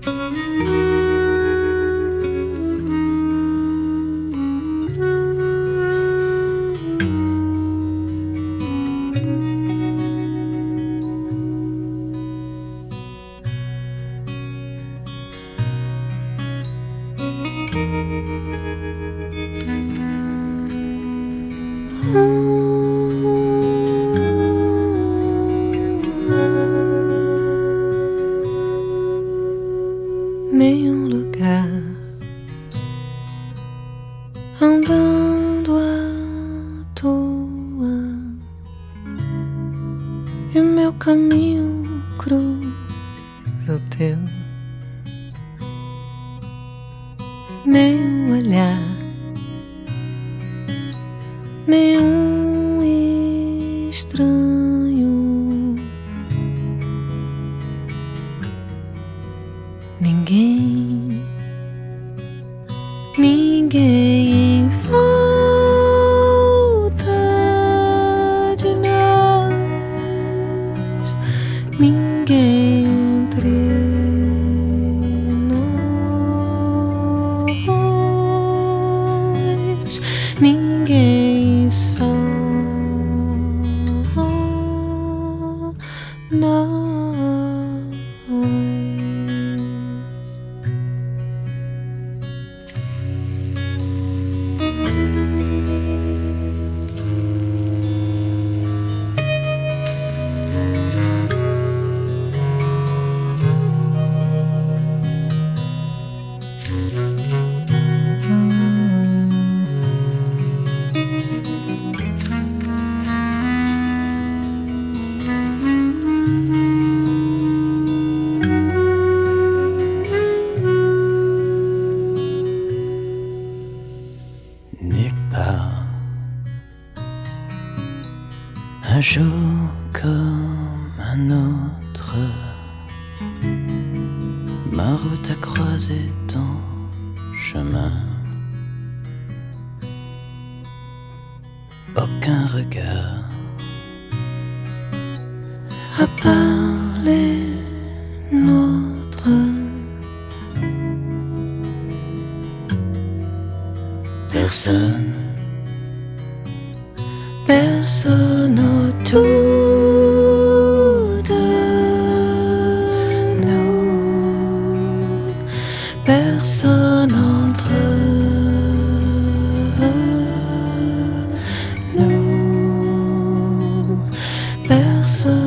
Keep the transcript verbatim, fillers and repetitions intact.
Nenhum lugar, andando à toa, e o meu caminho cruza o teu. Nenhum olhar, nenhum estranho, ninguém, ninguém em volta de nós, ninguém entre nós, ninguém, só nós. Nulle part, un jour comme un autre, ma route a croisé ton chemin. Aucun regard, À part les nôtres, personne, personne autour de nous, personne entre nous, personne.